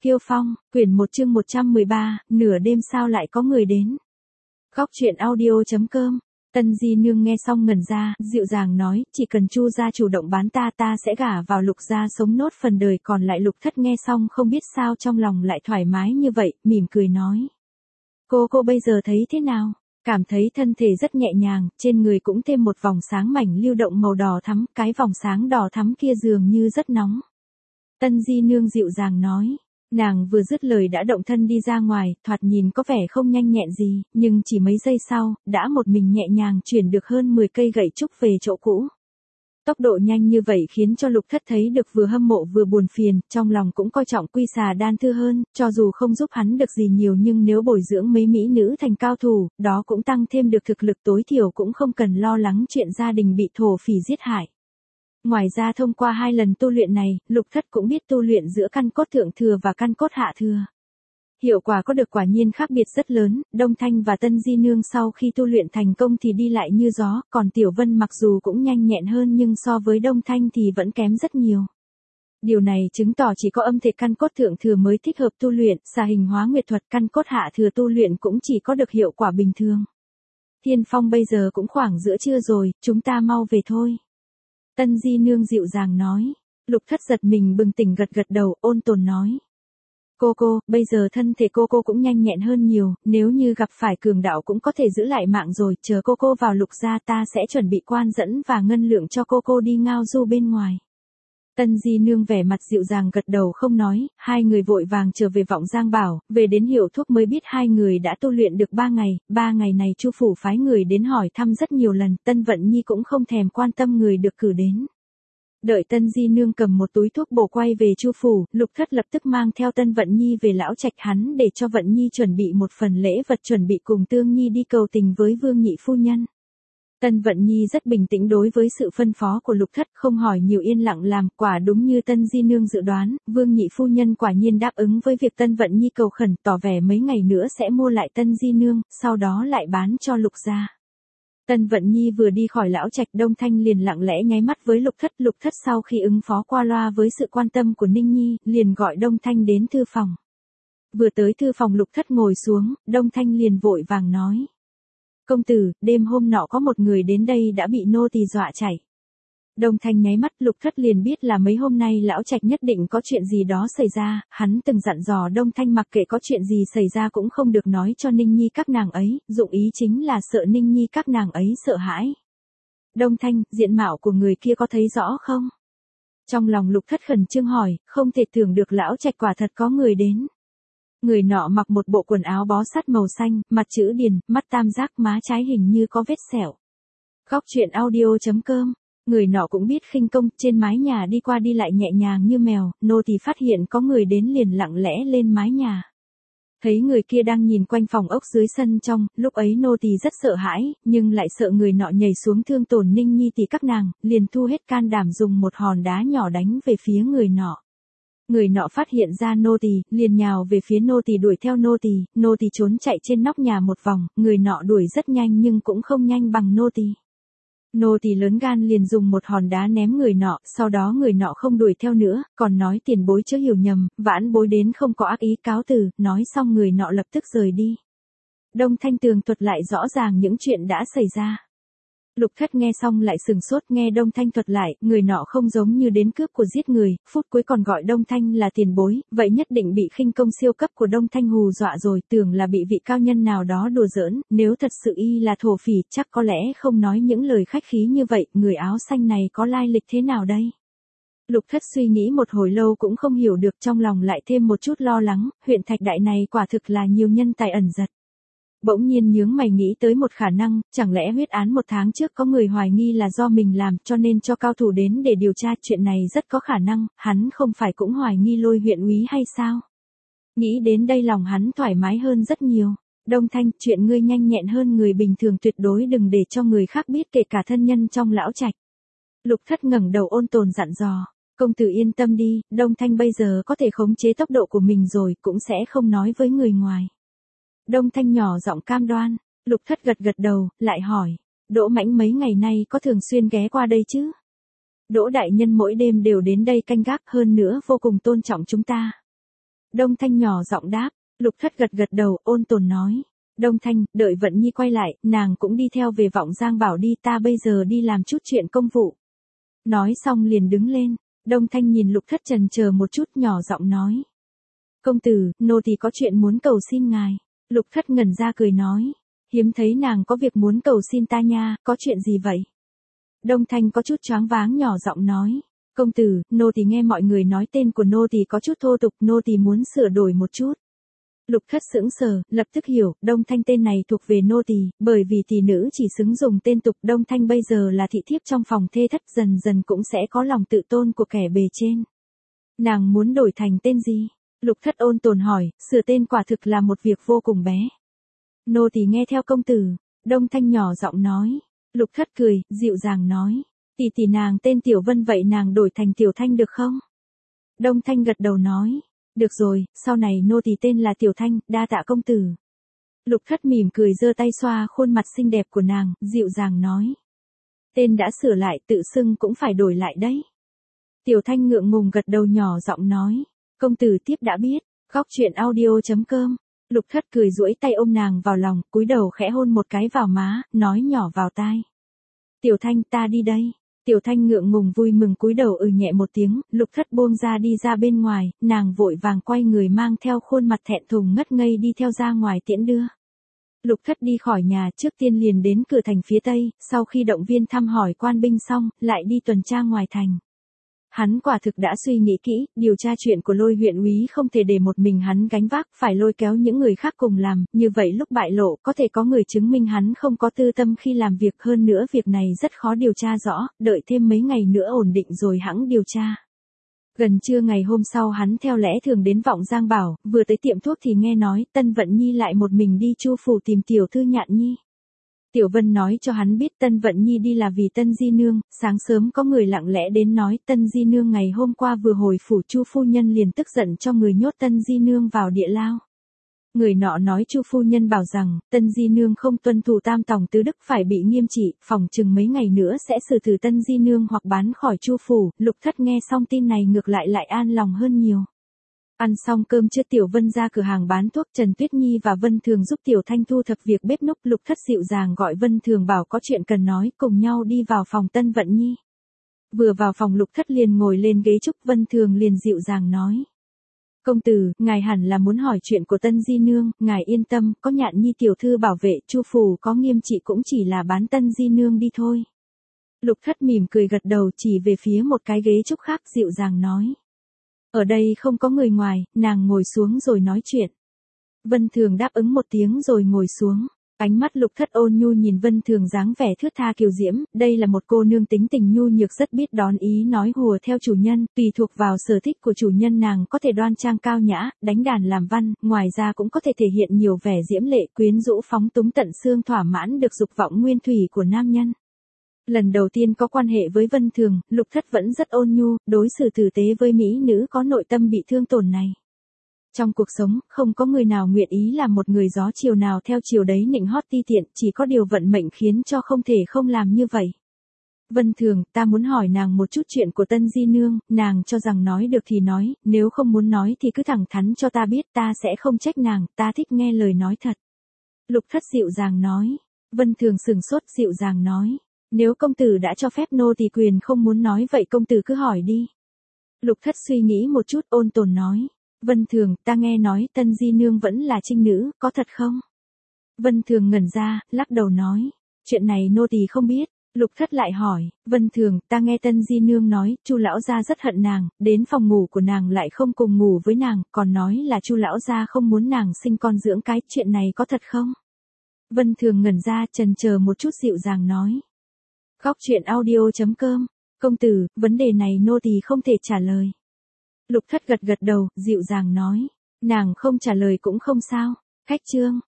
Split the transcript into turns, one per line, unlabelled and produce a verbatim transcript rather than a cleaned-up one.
Kiêu Phong, quyển một chương một trăm mười ba, nửa đêm sao lại có người đến. Góc truyện audio.com. Tân Di Nương nghe xong ngẩn ra, dịu dàng nói, chỉ cần Chu gia chủ động bán ta ta sẽ gả vào Lục gia sống nốt phần đời. Còn lại Lục Thất nghe xong không biết sao trong lòng lại thoải mái như vậy, mỉm cười nói. Cô cô bây giờ thấy thế nào? Cảm thấy thân thể rất nhẹ nhàng, trên người cũng thêm một vòng sáng mảnh lưu động màu đỏ thắm, cái vòng sáng đỏ thắm kia dường như rất nóng. Tân Di Nương dịu dàng nói. Nàng vừa dứt lời đã động thân đi ra ngoài, thoạt nhìn có vẻ không nhanh nhẹn gì, nhưng chỉ mấy giây sau, đã một mình nhẹ nhàng chuyển được hơn mười cây gậy trúc về chỗ cũ. Tốc độ nhanh như vậy khiến cho Lục Thất thấy được vừa hâm mộ vừa buồn phiền, trong lòng cũng coi trọng Quy Xà Đan Thư hơn, cho dù không giúp hắn được gì nhiều nhưng nếu bồi dưỡng mấy mỹ nữ thành cao thủ, đó cũng tăng thêm được thực lực, tối thiểu cũng không cần lo lắng chuyện gia đình bị thổ phỉ giết hại. Ngoài ra thông qua hai lần tu luyện này, Lục Thất cũng biết tu luyện giữa căn cốt thượng thừa và căn cốt hạ thừa. Hiệu quả có được quả nhiên khác biệt rất lớn, Đông Thanh và Tân Di Nương sau khi tu luyện thành công thì đi lại như gió, còn Tiểu Vân mặc dù cũng nhanh nhẹn hơn nhưng so với Đông Thanh thì vẫn kém rất nhiều. Điều này chứng tỏ chỉ có âm thể căn cốt thượng thừa mới thích hợp tu luyện, xà hình hóa nguyệt thuật căn cốt hạ thừa tu luyện cũng chỉ có được hiệu quả bình thường. Thiên Phong bây giờ cũng khoảng giữa trưa rồi, chúng ta mau về thôi. Tân Di Nương dịu dàng nói. Lục Thất giật mình bừng tỉnh gật gật đầu, ôn tồn nói. Cô cô, bây giờ thân thể cô cô cũng nhanh nhẹn hơn nhiều, nếu như gặp phải cường đạo cũng có thể giữ lại mạng rồi, chờ cô cô vào Lục gia ta sẽ chuẩn bị quan dẫn và ngân lượng cho cô cô đi ngao du bên ngoài. Tân Di Nương vẻ mặt dịu dàng gật đầu không nói, hai người vội vàng trở về Vọng Giang Bảo, về đến hiệu thuốc mới biết hai người đã tu luyện được ba ngày, ba ngày này Chu phủ phái người đến hỏi thăm rất nhiều lần, Tân Vận Nhi cũng không thèm quan tâm người được cử đến. Đợi Tân Di Nương cầm một túi thuốc bổ quay về Chu phủ, Lục Thất lập tức mang theo Tân Vận Nhi về lão trạch hắn để cho Vận Nhi chuẩn bị một phần lễ vật, chuẩn bị cùng Tương Nhi đi cầu tình với Vương nhị phu nhân. Tân Vận Nhi rất bình tĩnh đối với sự phân phó của Lục Thất, không hỏi nhiều, yên lặng làm, quả đúng như Tân Di Nương dự đoán, Vương nhị phu nhân quả nhiên đáp ứng với việc Tân Vận Nhi cầu khẩn, tỏ vẻ mấy ngày nữa sẽ mua lại Tân Di Nương, sau đó lại bán cho Lục gia. Tân Vận Nhi vừa đi khỏi lão trạch, Đông Thanh liền lặng lẽ nháy mắt với Lục Thất, Lục Thất sau khi ứng phó qua loa với sự quan tâm của Ninh Nhi, liền gọi Đông Thanh đến thư phòng. Vừa tới thư phòng Lục Thất ngồi xuống, Đông Thanh liền vội vàng nói. Công tử, đêm hôm nọ có một người đến đây đã bị nô tỳ dọa chạy. Đông Thanh nháy mắt, Lục Thất liền biết là mấy hôm nay lão trạch nhất định có chuyện gì đó xảy ra, hắn từng dặn dò Đông Thanh mặc kệ có chuyện gì xảy ra cũng không được nói cho Ninh Nhi các nàng ấy, dụng ý chính là sợ Ninh Nhi các nàng ấy sợ hãi. Đông Thanh, diện mạo của người kia có thấy rõ không? Trong lòng Lục Thất khẩn trương hỏi, không thể tưởng được lão trạch quả thật có người đến. Người nọ mặc một bộ quần áo bó sát màu xanh, mặt chữ điền, mắt tam giác, má trái hình như có vết sẹo. Góc truyện audio.com. Người nọ cũng biết khinh công, trên mái nhà đi qua đi lại nhẹ nhàng như mèo, nô tỳ phát hiện có người đến liền lặng lẽ lên mái nhà. Thấy người kia đang nhìn quanh phòng ốc dưới sân trong, lúc ấy nô tỳ rất sợ hãi, nhưng lại sợ người nọ nhảy xuống thương tổn Ninh Nhi tỷ các nàng, liền thu hết can đảm dùng một hòn đá nhỏ đánh về phía người nọ. Người nọ phát hiện ra nô tỳ, liền nhào về phía nô tỳ đuổi theo nô tỳ, nô tỳ trốn chạy trên nóc nhà một vòng, người nọ đuổi rất nhanh nhưng cũng không nhanh bằng nô tỳ. Nô tỳ lớn gan liền dùng một hòn đá ném người nọ, sau đó người nọ không đuổi theo nữa, còn nói tiền bối chớ hiểu nhầm, vãn bối đến không có ác ý, cáo từ, nói xong người nọ lập tức rời đi. Đông Thanh tường thuật lại rõ ràng những chuyện đã xảy ra. Lục Thất nghe xong lại sừng sốt, nghe Đông Thanh thuật lại, người nọ không giống như đến cướp của giết người, phút cuối còn gọi Đông Thanh là tiền bối, vậy nhất định bị khinh công siêu cấp của Đông Thanh hù dọa rồi, tưởng là bị vị cao nhân nào đó đùa giỡn, nếu thật sự y là thổ phỉ, chắc có lẽ không nói những lời khách khí như vậy, người áo xanh này có lai lịch thế nào đây? Lục Thất suy nghĩ một hồi lâu cũng không hiểu được, trong lòng lại thêm một chút lo lắng, huyện Thạch Đại này quả thực là nhiều nhân tài ẩn giật. Bỗng nhiên nhướng mày nghĩ tới một khả năng, chẳng lẽ huyết án một tháng trước có người hoài nghi là do mình làm cho nên cho cao thủ đến để điều tra, chuyện này rất có khả năng, hắn không phải cũng hoài nghi Lôi huyện úy hay sao? Nghĩ đến đây lòng hắn thoải mái hơn rất nhiều. Đông Thanh, chuyện ngươi nhanh nhẹn hơn người bình thường, tuyệt đối đừng để cho người khác biết, kể cả thân nhân trong lão trạch. Lục Thất ngẩng đầu ôn tồn dặn dò, công tử yên tâm đi, Đông Thanh bây giờ có thể khống chế tốc độ của mình rồi, cũng sẽ không nói với người ngoài. Đông Thanh nhỏ giọng cam đoan, Lục Thất gật gật đầu, lại hỏi, Đỗ Mãnh mấy ngày nay có thường xuyên ghé qua đây chứ? Đỗ đại nhân mỗi đêm đều đến đây canh gác, hơn nữa vô cùng tôn trọng chúng ta. Đông Thanh nhỏ giọng đáp. Lục Thất gật gật đầu, ôn tồn nói. Đông Thanh, đợi Vận Nhi quay lại, nàng cũng đi theo về Vọng Giang Bảo đi, ta bây giờ đi làm chút chuyện công vụ. Nói xong liền đứng lên. Đông Thanh nhìn Lục Thất chần chờ một chút, nhỏ giọng nói. Công tử, nô tỳ có chuyện muốn cầu xin ngài. Lục Thất ngẩn ra cười nói. Hiếm thấy nàng có việc muốn cầu xin ta nha, có chuyện gì vậy? Đông Thanh có chút choáng váng, nhỏ giọng nói. Công tử, nô tỳ nghe mọi người nói tên của nô tỳ có chút thô tục, nô tỳ muốn sửa đổi một chút. Lục Thất sững sờ, lập tức hiểu, Đông Thanh tên này thuộc về nô tỳ, bởi vì tỷ nữ chỉ xứng dùng tên tục, Đông Thanh bây giờ là thị thiếp trong phòng thê thất, dần dần cũng sẽ có lòng tự tôn của kẻ bề trên. Nàng muốn đổi thành tên gì? Lục Thất ôn tồn hỏi, sửa tên quả thực là một việc vô cùng bé. Nô tỳ nghe theo công tử. Đông Thanh nhỏ giọng nói. Lục Thất cười, dịu dàng nói. Tỷ tỷ nàng tên Tiểu Vân, vậy nàng đổi thành Tiểu Thanh được không? Đông Thanh gật đầu nói. Được rồi, sau này nô tỳ tên là Tiểu Thanh, đa tạ công tử. Lục Thất mỉm cười giơ tay xoa khuôn mặt xinh đẹp của nàng, dịu dàng nói. Tên đã sửa lại, tự xưng cũng phải đổi lại đấy. Tiểu Thanh ngượng ngùng gật đầu, nhỏ giọng nói. Công tử tiếp đã biết. Góc truyện audio chấm com. Lục Thất cười duỗi tay ôm nàng vào lòng, cúi đầu khẽ hôn một cái vào má, nói nhỏ vào tai. Tiểu Thanh, ta đi đây. Tiểu Thanh ngượng ngùng vui mừng cúi đầu ừ nhẹ một tiếng, Lục Thất buông ra đi ra bên ngoài, nàng vội vàng quay người mang theo khuôn mặt thẹn thùng ngất ngây đi theo ra ngoài tiễn đưa. Lục Thất đi khỏi nhà, trước tiên liền đến cửa thành phía tây, sau khi động viên thăm hỏi quan binh xong, lại đi tuần tra ngoài thành. Hắn quả thực đã suy nghĩ kỹ, điều tra chuyện của Lôi huyện úy không thể để một mình hắn gánh vác, phải lôi kéo những người khác cùng làm, như vậy lúc bại lộ có thể có người chứng minh hắn không có tư tâm khi làm việc, hơn nữa việc này rất khó điều tra rõ, đợi thêm mấy ngày nữa ổn định rồi hẵng điều tra. Gần trưa ngày hôm sau hắn theo lẽ thường đến Vọng Giang Bảo, vừa tới tiệm thuốc thì nghe nói Tân Vận Nhi lại một mình đi Chu phủ tìm tiểu thư Nhạn Nhi. Tiểu Vân nói cho hắn biết Tân Vận Nhi đi là vì Tân Di Nương, sáng sớm có người lặng lẽ đến nói Tân Di Nương ngày hôm qua vừa hồi phủ, Chu phu nhân liền tức giận cho người nhốt Tân Di Nương vào địa lao. Người nọ nói Chu phu nhân bảo rằng Tân Di Nương không tuân thủ tam tòng tứ đức phải bị nghiêm trị, phòng chừng mấy ngày nữa sẽ xử tử Tân Di Nương hoặc bán khỏi Chu phủ. Lục Thất nghe xong tin này ngược lại lại an lòng hơn nhiều. Ăn xong cơm trưa Tiểu Vân ra cửa hàng bán thuốc, Trần Tuyết Nhi và Vân Thường giúp Tiểu Thanh thu thập việc bếp núc. Lục Thất dịu dàng gọi Vân Thường bảo có chuyện cần nói, cùng nhau đi vào phòng Tân Vận Nhi. Vừa vào phòng Lục Thất liền ngồi lên ghế trúc, Vân Thường liền dịu dàng nói. Công tử, ngài hẳn là muốn hỏi chuyện của Tân Di Nương, ngài yên tâm, có Nhạn Nhi tiểu thư bảo vệ, Chu phủ có nghiêm trị cũng chỉ là bán Tân Di Nương đi thôi. Lục Thất mỉm cười gật đầu, chỉ về phía một cái ghế trúc khác, dịu dàng nói. Ở đây không có người ngoài, nàng ngồi xuống rồi nói chuyện. Vân Thường đáp ứng một tiếng rồi ngồi xuống. Ánh mắt Lục Thất ôn nhu nhìn Vân Thường dáng vẻ thướt tha kiều diễm, đây là một cô nương tính tình nhu nhược rất biết đón ý nói hùa theo chủ nhân, tùy thuộc vào sở thích của chủ nhân nàng có thể đoan trang cao nhã, đánh đàn làm văn, ngoài ra cũng có thể thể hiện nhiều vẻ diễm lệ quyến rũ phóng túng tận xương, thỏa mãn được dục vọng nguyên thủy của nam nhân. Lần đầu tiên có quan hệ với Vân Thường, Lục Thất vẫn rất ôn nhu, đối xử tử tế với mỹ nữ có nội tâm bị thương tổn này. Trong cuộc sống, không có người nào nguyện ý làm một người gió chiều nào theo chiều đấy nịnh hót ti tiện, chỉ có điều vận mệnh khiến cho không thể không làm như vậy. Vân Thường, ta muốn hỏi nàng một chút chuyện của Tân Di Nương, nàng cho rằng nói được thì nói, nếu không muốn nói thì cứ thẳng thắn cho ta biết, ta sẽ không trách nàng, ta thích nghe lời nói thật. Lục Thất dịu dàng nói. Vân Thường sừng sốt, dịu dàng nói. Nếu công tử đã cho phép nô thì quyền không muốn nói, vậy công tử cứ hỏi đi. Lục Thất suy nghĩ một chút, ôn tồn nói. Vân Thường, ta nghe nói Tân Di Nương vẫn là trinh nữ, có thật không? Vân Thường ngẩn ra, lắc đầu nói. Chuyện này nô tỳ không biết. Lục Thất lại hỏi. Vân Thường, ta nghe Tân Di Nương nói, Chu lão gia rất hận nàng, đến phòng ngủ của nàng lại không cùng ngủ với nàng, còn nói là Chu lão gia không muốn nàng sinh con dưỡng cái, chuyện này có thật không? Vân Thường ngẩn ra, chần chờ một chút, dịu dàng nói. Góc truyện audio chấm com. Công tử, vấn đề này nô tỳ không thể trả lời. Lục Thất gật gật đầu, dịu dàng nói. Nàng không trả lời cũng không sao. Khách trương.